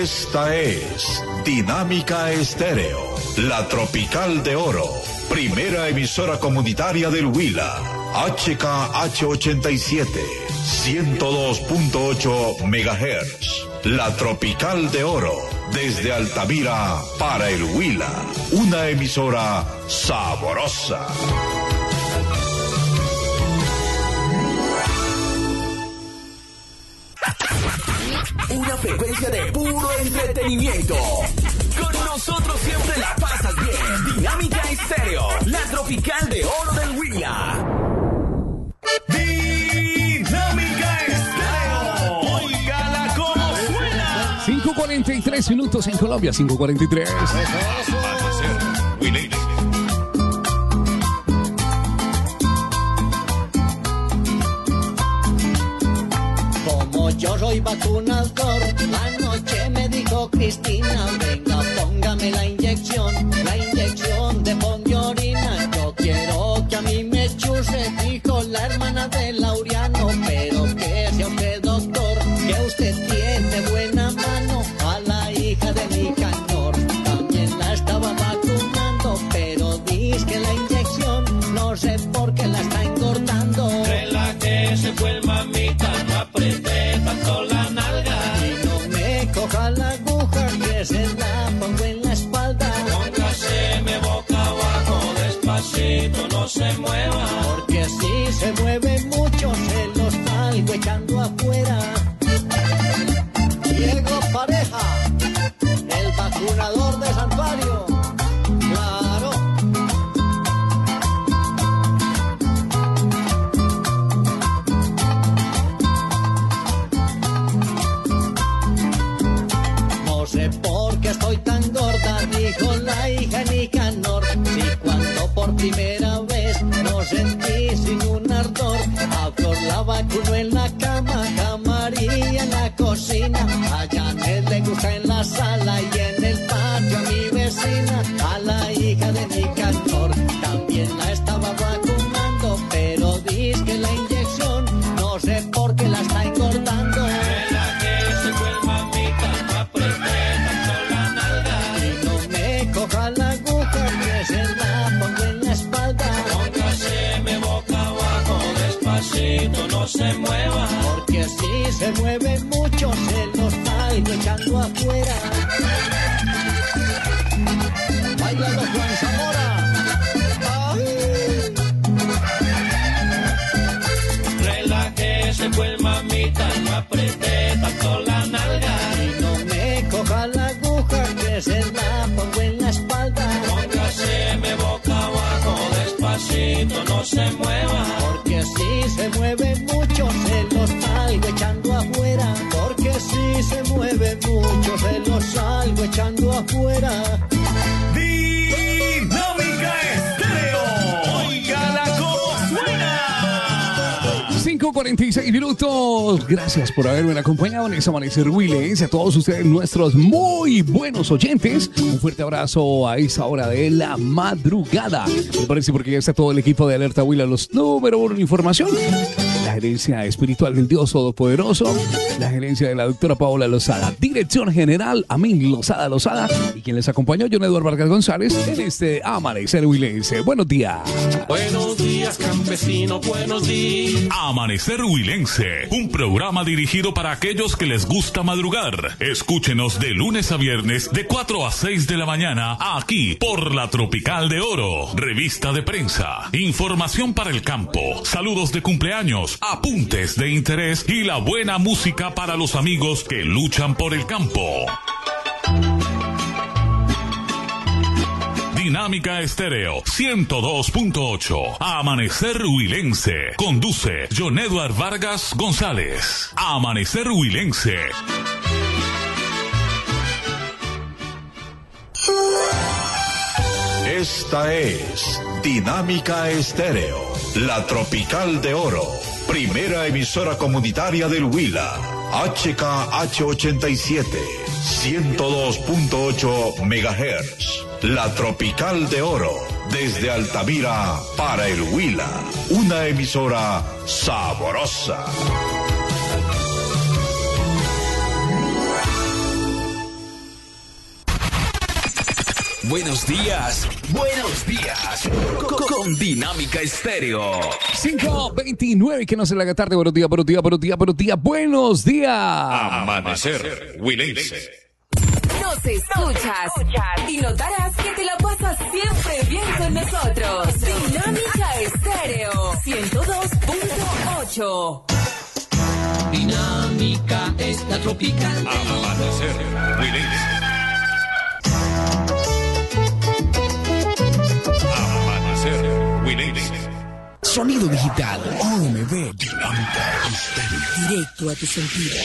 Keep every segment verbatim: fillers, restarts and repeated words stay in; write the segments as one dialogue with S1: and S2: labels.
S1: Esta es Dinámica Estéreo, la tropical de oro, primera emisora comunitaria del Huila, H K H ochenta y siete, ciento dos punto ocho megahertz, la tropical de oro, desde Altamira para el Huila, una emisora sabrosa.
S2: Una frecuencia de puro entretenimiento. Con nosotros siempre la pasas bien. Dinámica Estéreo, la tropical de oro del Huila. Dinámica Estéreo. Óigala como suena.
S3: cinco cuarenta y tres minutos en Colombia, cinco cuarenta y tres.
S4: Yo soy vacunador, anoche me dijo Cristina, venga, póngame la inyección, la inyección de Pondiorina. Yo quiero que a mí me chuse, dijo la hermana de Laureano, pero que sea usted doctor, que usted tiene buena mano, a la hija de Nicanor, también la estaba vacunando, pero dice que la inyección, no sé por qué la está engordando.
S5: Relájese pues mamita, no apriete tanto la nalga.
S4: Y no me coja la aguja que se la pongo en la espalda.
S5: Póngaseme boca abajo, despacito, no se mueva.
S4: Porque si se mueve mucho se lo salgo echando afuera. Diego Pareja, el vacunador de Santuario. Claro. No sé por qué estoy tan gorda, dijo la hija Nicanor. Si cuando por primera vez no sentí sin un ardor, a Flor la vacunó en la cama, a María en la cocina, a Janet le gusta en la sala y en el patio a mi vecina, a la hija de Nicanor también la estaba vacunando, pero dice que la inyección no sé por qué la está engordando.
S5: Relájese pues mamita, no apriete tanto la nalga.
S4: Y no me coja la aguja que se la pongo en la espalda.
S5: Póngaseme boca abajo, despacito, no se mueva.
S4: Porque si se mueve mucho se lo salgo echando afuera. Bailando Juan Zamora. ¡Ay!
S5: Relájese pues mamita, no apriete tanto la nalga.
S4: Y no me coja la aguja que se la pongo en la espalda.
S5: Póngaseme boca abajo, despacito, no se mueva.
S4: Porque si se mueve mucho se lo salgo echando afuera. Porque si se mueve mucho se lo salgo echando afuera.
S2: Dinámica Estéreo. Óigala como suena.
S3: cinco cuarenta y seis minutos. Gracias por haberme acompañado en ese amanecer huilense. A todos ustedes, nuestros muy buenos oyentes, un fuerte abrazo a esa hora de la madrugada. Me parece porque ya está todo el equipo de Alerta Huila, los número uno en información. La gerencia espiritual del Dios Todopoderoso, la gerencia de la doctora Paola Lozada, dirección general Amín Lozada Lozada, y quien les acompañó, John Eduardo Vargas González, en este amanecer huilense. Buenos días.
S5: Buenos días, campesino, buenos días.
S6: Amanecer Huilense, un programa dirigido para aquellos que les gusta madrugar. Escúchenos de lunes a viernes de cuatro a seis de la mañana aquí por la Tropical de Oro. Revista de prensa, información para el campo, saludos de cumpleaños, apuntes de interés y la buena música para los amigos que luchan por el campo. Dinámica Estéreo ciento dos punto ocho. Amanecer Huilense. Conduce John Eduardo Vargas González. Amanecer Huilense.
S1: Esta es Dinámica Estéreo, la tropical de oro, primera emisora comunitaria del Huila, H K H ochenta y siete, ciento dos punto ocho megahertz, la tropical de oro, desde Altamira para el Huila, una emisora sabrosa.
S2: buenos días. Buenos días. Con, con Dinámica Estéreo.
S3: cinco veintinueve, que no se le haga tarde. Buenos días, buenos días, buenos días, buenos días, buenos días.
S1: Amanecer, Huilense.
S7: Nos escuchas y notarás que te la pasas siempre bien con nosotros. Dinámica Estéreo ciento dos punto ocho.
S4: Dinámica es la tropical.
S1: Amanecer, Huilense. Amanecer, Huilense.
S2: Sonido digital. O M D. Dinámica Estéreo.
S7: Directo a tus sentidos.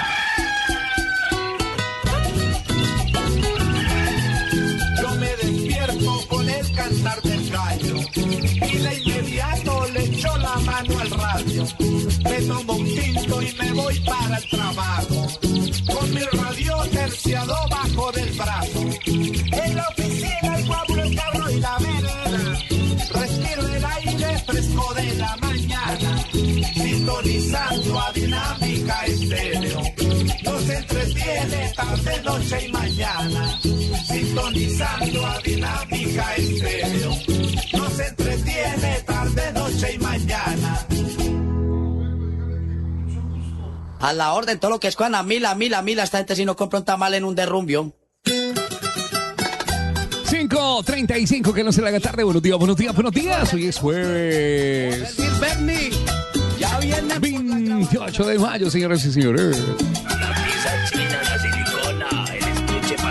S8: Yo me despierto con el cantar del gallo y de inmediato le echo la mano al radio. Me tomo un tinto y me voy para el trabajo con mi radio terciado bajo del brazo. En la oficina el pueblo, el carro y la vereda, respiro el aire fresco de la mañana, sintonizando a Dinámica Estéreo. Nos entretiene tarde, noche y mañana, sintonizando a Dinámica Estéreo. Nos entretiene tarde, noche y mañana.
S9: A la orden, todo lo que es Juana, mila, mila, mila, esta gente si no compra un tamal en un derrumbio.
S3: cinco treinta y cinco, que no se le haga tarde. Buenos días, buenos días, buenos días. Hoy es jueves
S9: Bernie, ya viene
S3: veintiocho de mayo, señoras y señores.
S5: La pizza china, la silicona, el estuche para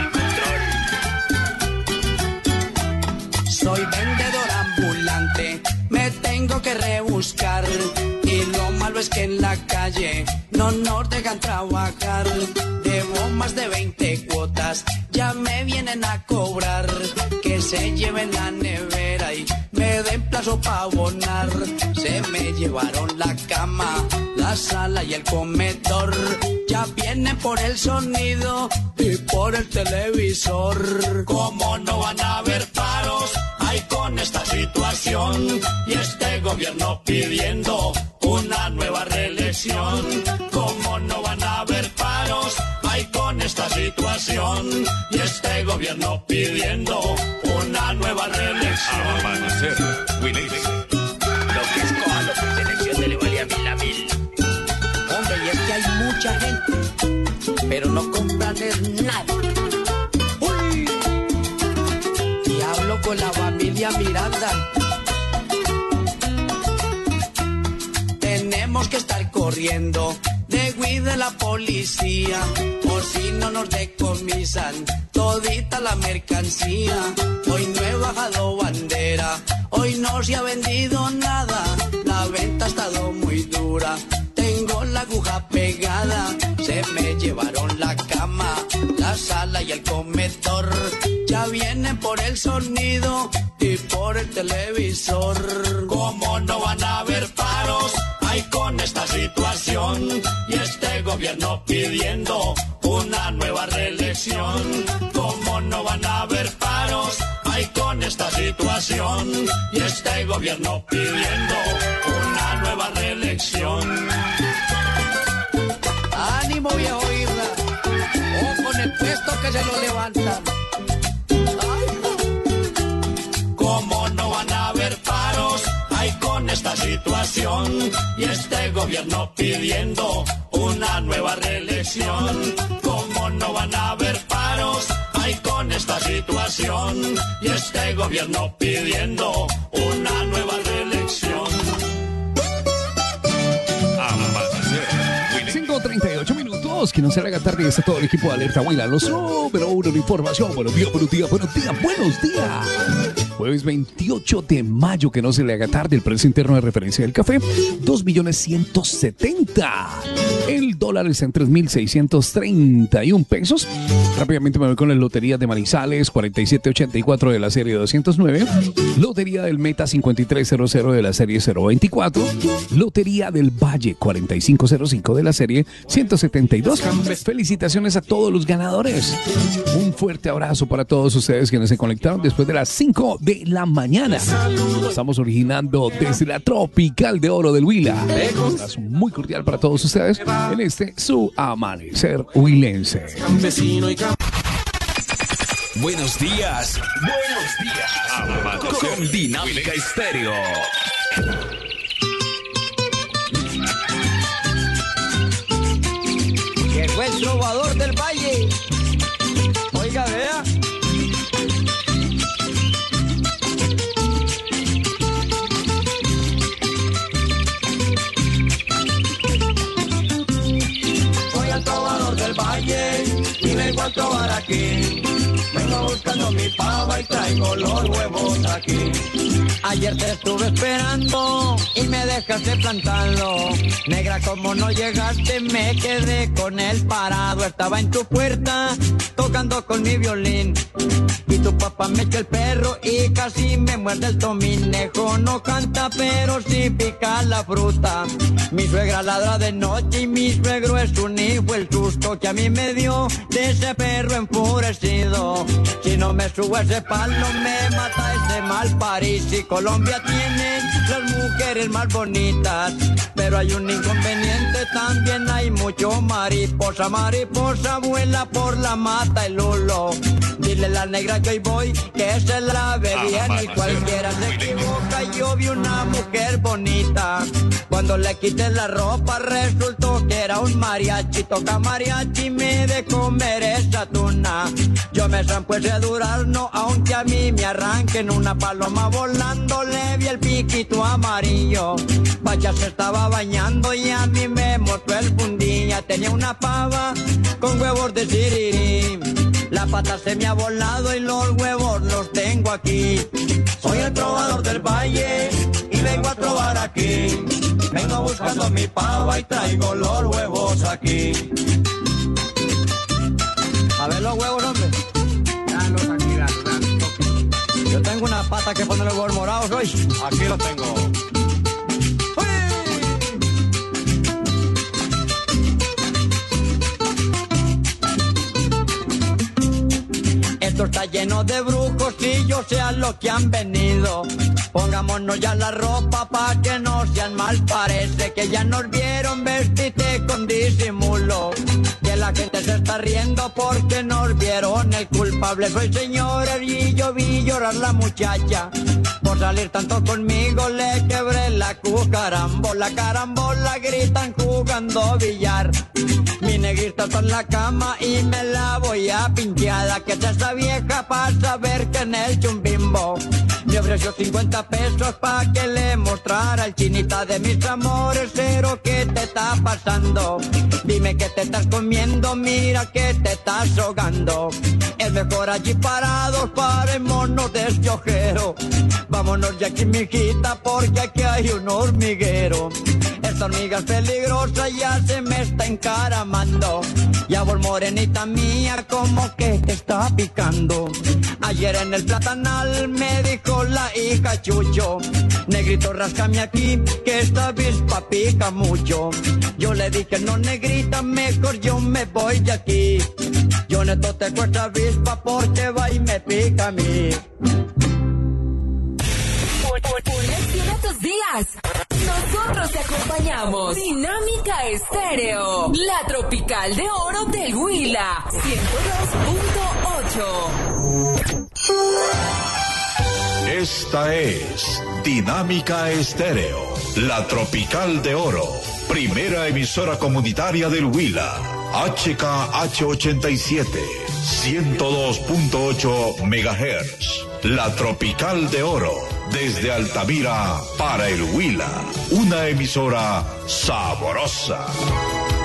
S5: el control.
S9: Soy vendedor ambulante, me tengo que rebuscar. Y lo malo es que en la calle no nos dejan trabajar. Debo más de veinte cuotas, ya me vienen a cobrar. Que se lleven la nevera y me den plazo para abonar. Se me llevaron la cama, la sala y el comedor. Ya vienen por el sonido y por el televisor.
S5: ¿Cómo no van a haber paros? Hay con esta situación y este gobierno pidiendo una nueva reelección. ¿Cómo no van a haber paros? Hay con esta situación y este gobierno pidiendo una nueva reelección.
S1: Amanecer, Huilense.
S5: Lo que escoja, lo que selección le vale a mil a mil.
S9: Hombre, y es que hay mucha gente, pero no compran es nada. ¡Uy! Y hablo con la familia Miranda. Tenemos que estar corriendo de guide la policía, por si no nos decomisan todita la mercancía. Hoy no he bajado bandera, hoy no se ha vendido nada, la venta ha estado muy dura, tengo la aguja pegada. Se me llevaron la cama, la sala y el comedor. Ya vienen por el sonido y por el televisor.
S5: ¿Cómo no van a haber paros? Hay con esta situación y este gobierno pidiendo una nueva reelección. ¿Cómo no van a haber paros? Hay con esta situación y este gobierno pidiendo una nueva reelección.
S9: Ánimo, viejo Irra, o con el puesto que se lo levantan.
S5: ¿Cómo no van a haber paros? Hay con esta situación y este gobierno pidiendo una nueva reelección. ¿Cómo no van a haber paros? Hay con esta situación y este gobierno pidiendo una nueva reelección.
S3: cinco treinta y ocho minutos, que no se le haga tarde. Está todo el equipo de Alerta Huila, los número uno de información. Buenos días, buenos días, buenos días, buenos días. Jueves veintiocho de mayo, que no se le haga tarde. El precio interno de referencia del café, dos millones ciento setenta. El dólar está en tres mil seiscientos treinta y un pesos. Rápidamente me voy con la lotería de Manizales, cuarenta y siete ochenta y cuatro de la serie doscientos nueve. Lotería del Meta, cincuenta y tres cero cero de la serie cero veinticuatro. Lotería del Valle, cuarenta y cinco cero cinco de la serie ciento setenta y dos. Felicitaciones a todos los ganadores. Un fuerte abrazo para todos ustedes quienes se conectaron después de las cinco de la mañana. Estamos originando desde la Tropical de Oro del Huila. Un abrazo muy cordial para todos ustedes en este su Amanecer Huilense.
S2: Buenos días. Buenos días. Con Dinámica Estéreo.
S10: Llegó el trovador del valle. Oiga, vea. Soy el trovador del valle y vengo a trovar aquí. Vengo buscando mi pava y traigo los huevos aquí. Ayer te estuve esperando y me dejaste plantando. Negra, como no llegaste, me quedé con el parado. Estaba en tu puerta tocando con mi violín. Y tu papá me echó el perro y casi me muerde el tominejo. No canta, pero sí pica la fruta. Mi suegra ladra de noche y mi suegro es un hijo. El susto que a mí me dio de ese perro enfurecido. Si no me subo a ese palo, me mata ese mal París. Y Colombia tiene las mujeres más bonitas, pero hay un inconveniente, también hay mucho mariposa. Mariposa vuela por la mata el lulo. Dile la negra que hoy voy, que se la ve bien y cualquiera se equivoca. Yo vi una mujer bonita, cuando le quité la ropa resultó que era un mariachi. Toca mariachi, me de comer esa tuna. Yo me zampo ese durazno, aunque a mí me arranquen una paloma volando. Le vi el piquito amarillo, vaya se estaba bañando y a mí me mostró el fundilla. Tenía una pava con huevos de sirirí. La pata se me ha volado y los huevos los tengo aquí. Soy el trovador del valle y vengo a trovar aquí. Vengo buscando mi pava y traigo los huevos aquí. A ver los huevos, hombre. Dalos aquí, dalos, dalos. Yo tengo una pata que pone los huevos morados hoy. Aquí los tengo. Esto está lleno de brujos y yo sé a lo que han venido. Pongámonos ya la ropa pa' que no sean mal. Parece que ya nos vieron vestirte con disimulo. Que la gente se está riendo porque nos vieron. El culpable soy señor y yo vi llorar la muchacha. Por salir tanto conmigo le quebré la cucarambola. Carambola gritan jugando billar. Mi negrita está en la cama y me la voy a pinteada. Que es esa vieja para saber que en el chumbimbo me ofreció cincuenta pesos pa' que le mostrara el chinita de mis amores. Pero ¿qué te está pasando? Dime que te estás comiendo, mira que te estás ahogando. Es mejor allí parados, parémonos de este ojero. Vámonos ya aquí, mijita, porque aquí hay un hormiguero. Esta hormiga es peligrosa, ya se me está encaramando. Ya vos, morenita mía, como que te está picando. Ayer en el platanal me dijo la hija Chucho: negrito, ráscame aquí, que esta avispa pica mucho. Yo le dije: no, negrita, mejor yo me voy de aquí. Yo neto te cuesta avispa porque va y me pica a mí.
S7: Conexión a tus días. Nosotros te acompañamos. Dinámica Estéreo, la tropical de oro del Huila. ciento dos punto ocho.
S1: Esta es Dinámica Estéreo, la tropical de oro. Primera emisora comunitaria del Huila. H K H ochenta y siete, ciento dos punto ocho megahertz. La tropical de oro. Desde Altamira para el Huila. Una emisora sabrosa.